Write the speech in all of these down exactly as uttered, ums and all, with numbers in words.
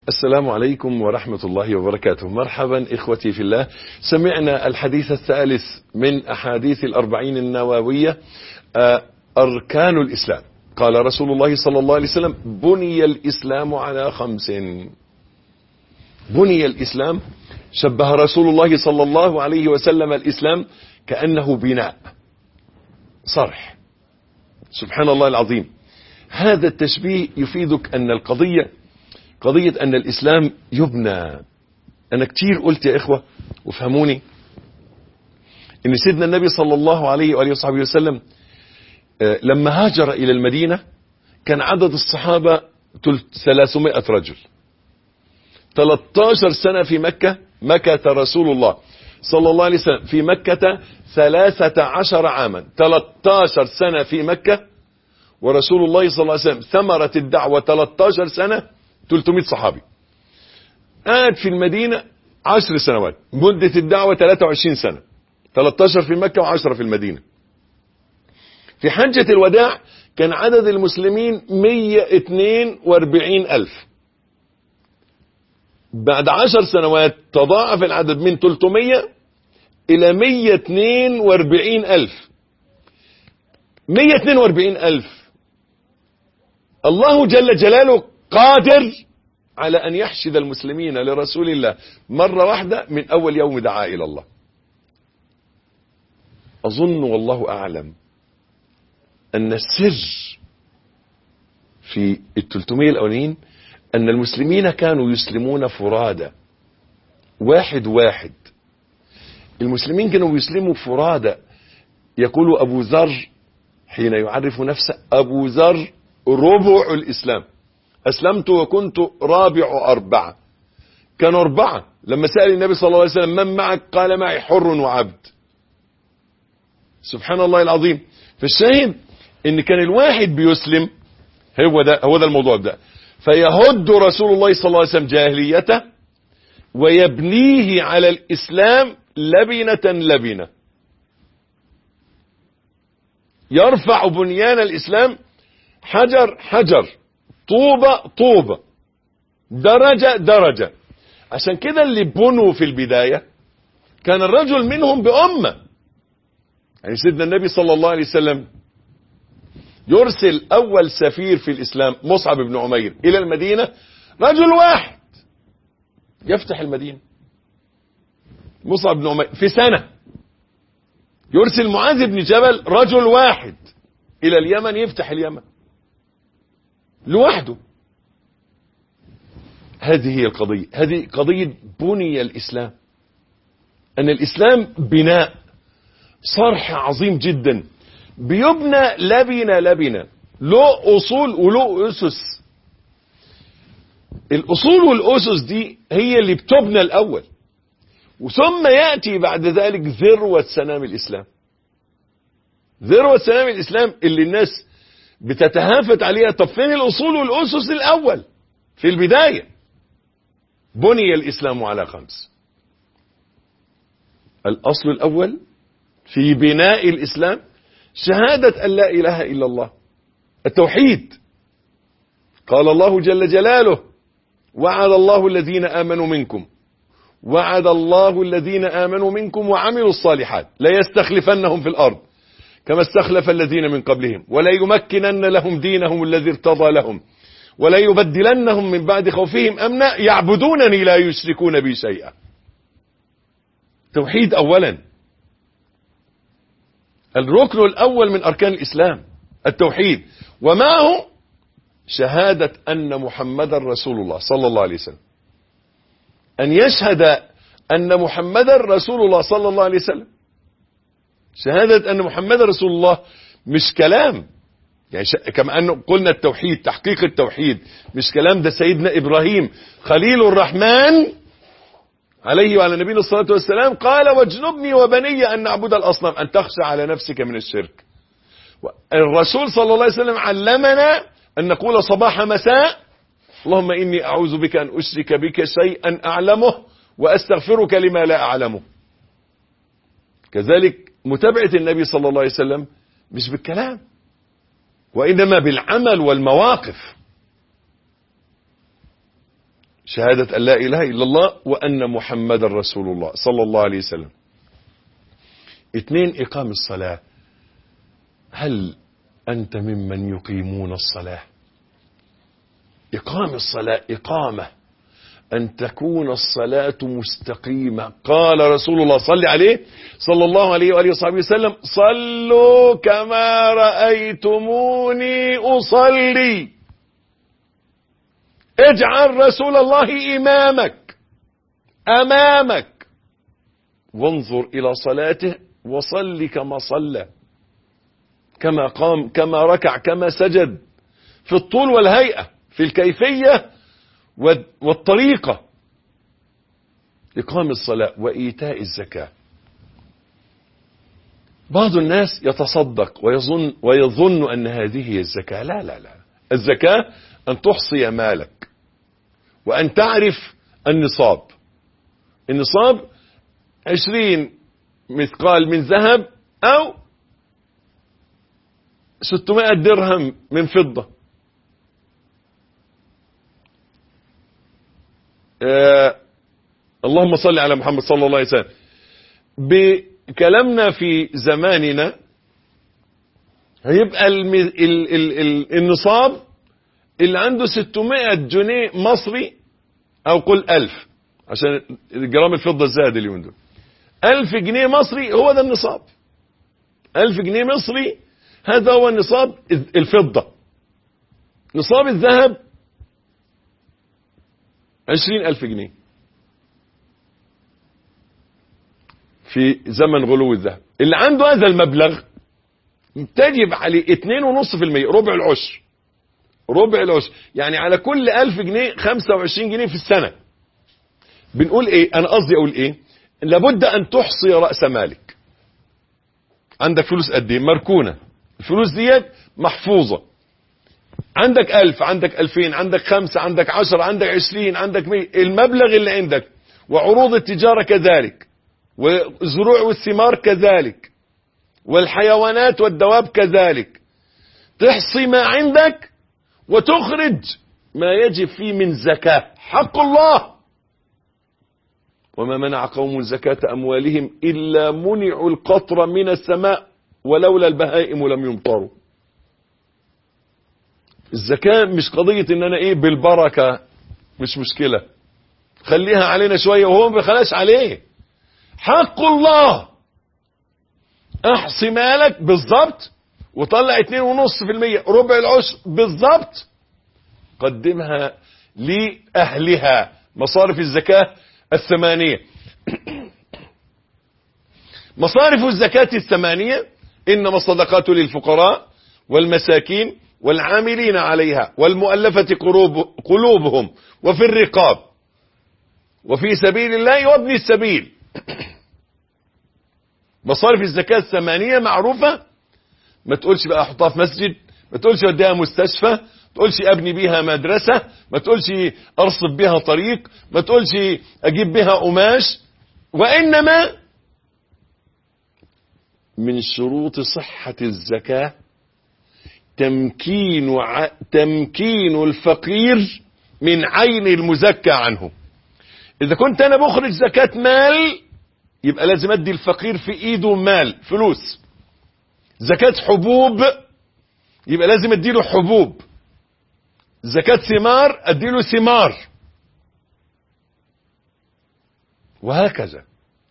السلام عليكم ورحمة الله وبركاته. مرحبا إخوتي في الله. سمعنا الحديث الثالث من أحاديث الأربعين النووية، أركان الإسلام. قال رسول الله صلى الله عليه وسلم: بني الإسلام على خمس. بني الإسلام، شبه رسول الله صلى الله عليه وسلم الإسلام كأنه بناء صرح. سبحان الله العظيم. هذا التشبيه يفيدك أن القضية قضية أن الإسلام يبنى. أنا كتير قلت يا إخوة وفهموني أن سيدنا النبي صلى الله عليه وآله وصحبه وسلم لما هاجر إلى المدينة كان عدد الصحابة ثلاثمائة رجل. ثلاثة عشر سنة في مكة مكث رسول الله صلى الله عليه وسلم في مكة ثلاثة عشر عاما. ثلاثة عشر سنة في مكة ورسول الله صلى الله عليه وسلم ثمرة الدعوة ثلاثة عشر سنة ثلاثمائة صحابي. قعد في المدينة عشر سنوات. مدة الدعوة ثلاثة وعشرين سنة، ثلاثة عشر في مكة وعشرة في المدينة. في حجة الوداع كان عدد المسلمين مئة واثنين وأربعين ألف. بعد عشر سنوات تضاعف العدد من ثلاثمائة إلى مئة واثنين وأربعين ألف. مئة واثنين وأربعين ألف. الله جل جلاله قادر على أن يحشد المسلمين لرسول الله مرة واحدة من أول يوم دعا إلى الله. أظن والله أعلم أن السر في الثلاثمائة الأولين أن المسلمين كانوا يسلمون فرادى، واحد واحد. المسلمين كانوا يسلموا فرادى. يقول أبو ذر حين يعرف نفسه: أبو ذر ربع الإسلام، أسلمت وكنت رابع أربعة. كانوا أربعة. لما سأل النبي صلى الله عليه وسلم: من معك؟ قال: معي حر وعبد. سبحان الله العظيم. فالشاهد ان كان الواحد بيسلم. هو ده هو ده الموضوع ده. فيهد رسول الله صلى الله عليه وسلم جاهليته ويبنيه على الإسلام لبنة لبنة. يرفع بنيان الإسلام حجر حجر، طوبة طوبة، درجة درجة. عشان كده اللي بنوا في البداية كان الرجل منهم بأمة. يعني سيدنا النبي صلى الله عليه وسلم يرسل أول سفير في الإسلام مصعب بن عمير إلى المدينة، رجل واحد يفتح المدينة. مصعب بن عمير في سنة. يرسل معاذ بن جبل رجل واحد إلى اليمن يفتح اليمن لوحده. هذه هي القضية. هذه قضية بني الإسلام. أن الإسلام بناء صرح عظيم جدا، بيبنى لبنة لبنة، له أصول وله أسس. الأصول والأسس دي هي اللي بتبنى الأول، وثم يأتي بعد ذلك ذروة سنام الإسلام. ذروة سنام الإسلام اللي الناس بتتهافت عليها. طب فين الأصول والأسس الأول في البداية؟ بني الإسلام على خمس. الأصل الأول في بناء الإسلام شهادة أن لا إله إلا الله، التوحيد. قال الله جل جلاله: وعد الله الذين آمنوا منكم وعد الله الذين آمنوا منكم وعملوا الصالحات ليستخلفنهم في الأرض كما استخلف الذين من قبلهم وليمكنن لهم دينهم الذي ارتضى لهم وليبدلنهم من بعد خوفهم أمنا يعبدونني لا يشركون بي شيئا. توحيد أولا. الركن الأول من أركان الإسلام التوحيد، ومعه شهادة أن محمد رسول الله صلى الله عليه وسلم. أن يشهد أن محمد رسول الله صلى الله عليه وسلم. شهادة أن محمد رسول الله مش كلام، يعني كما أنه قلنا التوحيد، تحقيق التوحيد مش كلام. ده سيدنا إبراهيم خليل الرحمن عليه وعلى نبينا الصلاة والسلام قال: واجنبني وبني أن نعبد الأصنام، أن تخشى على نفسك من الشرك. الرسول صلى الله عليه وسلم علمنا أن نقول صباح مساء: اللهم إني أعوذ بك أن أشرك بك شيئا أعلمه وأستغفرك لما لا أعلمه. كذلك متابعة النبي صلى الله عليه وسلم مش بالكلام، وإنما بالعمل والمواقف. شهادة أن لا إله إلا الله وأن محمد رسول الله صلى الله عليه وسلم. اثنين، إقام الصلاة. هل أنت ممن يقيمون الصلاة؟ إقام الصلاة إقامة، أن تكون الصلاة مستقيمة. قال رسول الله صلى عليه صلى الله عليه وآله وصحبه وسلم: صلوا كما رأيتموني أصلي. اجعل رسول الله إمامك أمامك، وانظر إلى صلاته وصل كما صلى، كما قام، كما ركع، كما سجد، في الطول والهيئة، في الكيفية والطريقة. إقام الصلاة وإيتاء الزكاة. بعض الناس يتصدق ويظن, ويظن أن هذه هي الزكاة. لا لا لا، الزكاة أن تحصي مالك وأن تعرف النصاب. النصاب عشرين مثقال من ذهب أو ستمائة درهم من فضة. آه اللهم صل على محمد صلى الله عليه وسلم. بكلامنا في زماننا هيبقى ال ال ال ال النصاب اللي عنده ستمائة جنيه مصري، او قل ألف عشان جرام الفضة الزاهد اليومين دول. ألف جنيه مصري هو ده النصاب. ألف جنيه مصري هذا هو النصاب الفضة. نصاب الذهب عشرين ألف جنيه في زمن غلو الذهب. اللي عنده هذا المبلغ تجب عليه اتنين ونص في المية، ربع العشر. ربع العشر يعني على كل ألف جنيه خمسة وعشرين جنيه في السنة. بنقول ايه؟ انا قصدي اقول ايه؟ لابد ان تحصي رأس مالك. عندك فلوس قد ايه؟ مركونة. الفلوس ديت محفوظة. عندك ألف، عندك ألفين، عندك خمسة، عندك عشر، عندك عشرين، عندك مية. المبلغ اللي عندك وعروض التجارة كذلك، والزروع والثمار كذلك، والحيوانات والدواب كذلك. تحصي ما عندك وتخرج ما يجب فيه من زكاة، حق الله. وما منع قوم زكاة أموالهم إلا منعوا القطر من السماء ولولا البهائم لم يمطروا. الزكاة مش قضية ان انا ايه بالبركة، مش مشكلة، خليها علينا شوية وهو ما بيخلاش عليه. حق الله. احصي مالك بالضبط وطلع اتنين ونص في المية، ربع العشر بالضبط، قدمها لأهلها. مصارف الزكاة الثمانية. مصارف الزكاة الثمانية: إنما الصدقات للفقراء والمساكين والعاملين عليها والمؤلفة قلوبهم وفي الرقاب وفي سبيل الله وابن السبيل. مصارف الزكاة الثمانية معروفة. ما تقولش بقى احطها في مسجد، ما تقولش اديها مستشفى، ما تقولش ابني بيها مدرسة، ما تقولش ارصف بيها طريق، ما تقولش اجيب بيها قماش. وانما من شروط صحة الزكاة تمكين ع... تمكين الفقير من عين المزكى عنه. اذا كنت انا بخرج زكاة مال يبقى لازم ادي الفقير في ايده مال، فلوس. زكاة حبوب يبقى لازم اديله حبوب. زكاة ثمار اديله ثمار، وهكذا.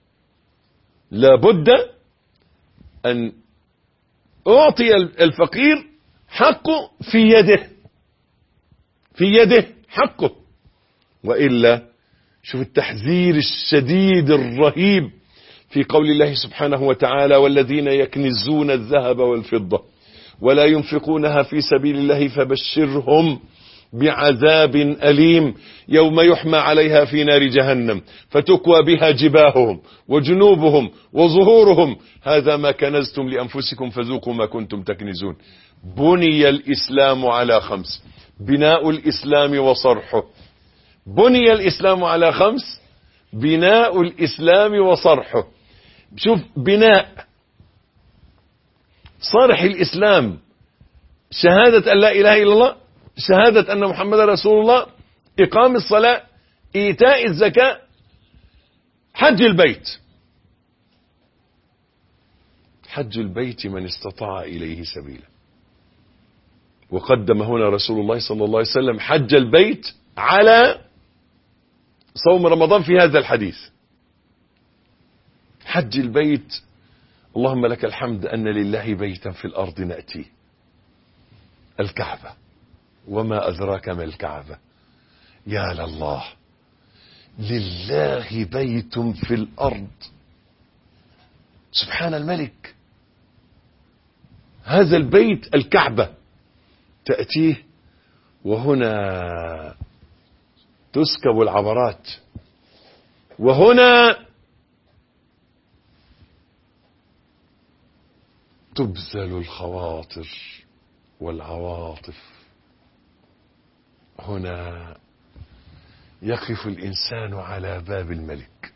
لابد ان اعطي الفقير حقه في يده، في يده حقه. وإلا شوف التحذير الشديد الرهيب في قول الله سبحانه وتعالى: والذين يكنزون الذهب والفضة ولا ينفقونها في سبيل الله فبشرهم بعذاب أليم يوم يحمى عليها في نار جهنم فتكوى بها جباههم وجنوبهم وظهورهم هذا ما كنزتم لأنفسكم فذوقوا ما كنتم تكنزون. بني الإسلام على خمس. بناء الإسلام وصرحه. بني الإسلام على خمس. بناء الإسلام وصرحه. شوف بناء صرح الإسلام: شهادة أن لا إله إلا الله، شهادة أن محمد رسول الله، إقام الصلاة، إيتاء الزكاة، حج البيت. حج البيت من استطاع إليه سبيلا. وقدم هنا رسول الله صلى الله عليه وسلم حج البيت على صوم رمضان في هذا الحديث. حج البيت، اللهم لك الحمد أن لله بيتا في الأرض نأتيه، الكعبة. وما أدراك ما الكعبة؟ يا لله، لله بيت في الأرض، سبحان الملك. هذا البيت الكعبة تأتيه، وهنا تسكب العبرات، وهنا تبذل الخواطر والعواطف. هنا يقف الإنسان على باب الملك،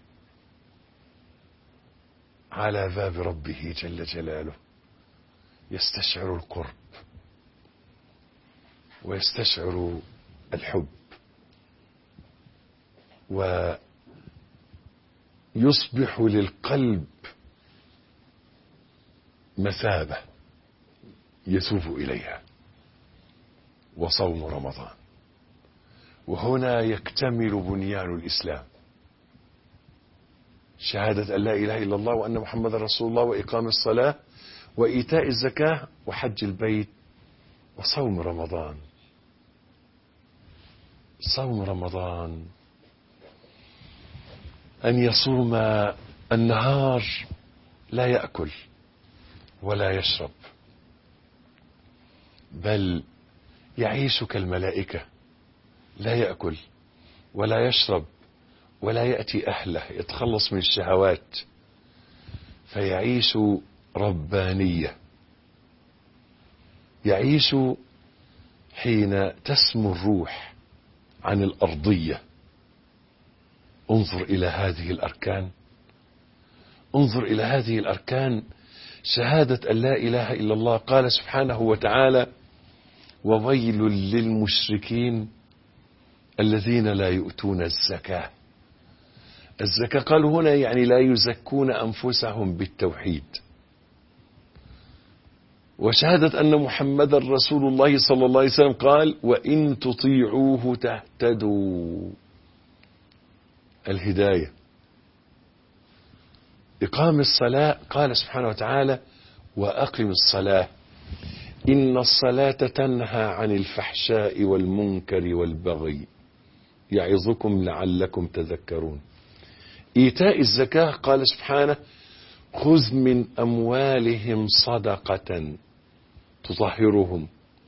على باب ربه جل جلاله، يستشعر القرب ويستشعر الحب، ويصبح للقلب مثابة يتوب إليها. وصوم رمضان، وهنا يكتمل بنيان الإسلام، شهادة أن لا إله إلا الله وأن محمد رسول الله، وإقام الصلاة، وإيتاء الزكاة، وحج البيت، وصوم رمضان. صوم رمضان أن يصوم النهار لا يأكل ولا يشرب، بل يعيش كالملائكة، لا يأكل ولا يشرب ولا يأتي أهله، يتخلص من الشهوات، فيعيش ربانية. يعيش حين تسمو الروح عن الأرضية. انظر إلى هذه الأركان، انظر إلى هذه الأركان، شهادة أن لا إله إلا الله. قال سبحانه وتعالى: وويل للمشركين الذين لا يؤتون الزكاة. الزكاة قالوا هنا يعني لا يزكون أنفسهم بالتوحيد. وشهادة أن محمد رسول الله صلى الله عليه وسلم قال: وإن تطيعوه تهتدوا. الهداية. إقام الصلاة، قال سبحانه وتعالى: وأقم الصلاة إن الصلاة تنهى عن الفحشاء والمنكر والبغي يعظكم لعلكم تذكرون. إيتاء الزكاة، قال سبحانه: خذ من أموالهم صدقة تطهرهم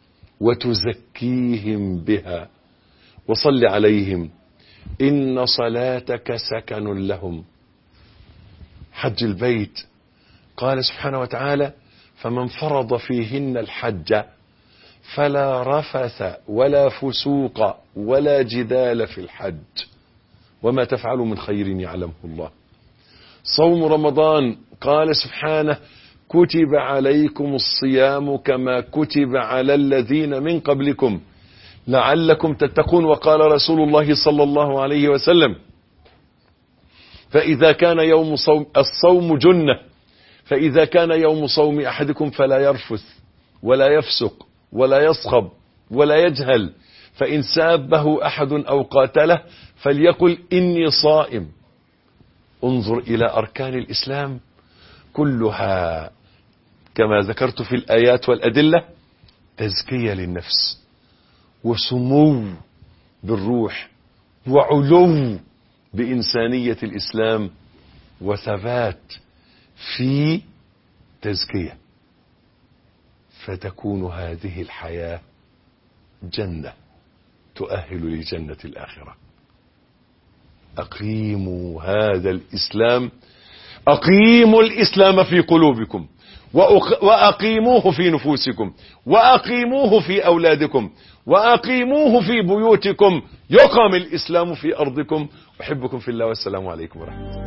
وتزكيهم بها وصل عليهم إن صلاتك سكن لهم. حج البيت، قال سبحانه وتعالى: فمن فرض فيهن الحج فلا رفث ولا فسوق ولا جدال في الحج وما تفعلوا من خير يعلمه الله. صوم رمضان، قال سبحانه: كتب عليكم الصيام كما كتب على الذين من قبلكم لعلكم تتقون. وقال رسول الله صلى الله عليه وسلم: فإذا كان يوم صوم الصوم جنة، فإذا كان يوم صوم أحدكم فلا يرفث ولا يفسق ولا يصخب ولا يجهل، فإن سابه أحد أو قاتله فليقل إني صائم. انظر إلى أركان الإسلام كلها كما ذكرت في الآيات والأدلة تزكية للنفس، وسمو بالروح، وعلو بإنسانية الإسلام، وثبات في تزكية، فتكون هذه الحياة جنة تؤهل لجنة الآخرة. أقيموا هذا الإسلام، أقيموا الإسلام في قلوبكم، وأقيموه في نفوسكم، وأقيموه في أولادكم، وأقيموه في بيوتكم، يقام الإسلام في أرضكم. أحبكم في الله، والسلام عليكم ورحمة الله.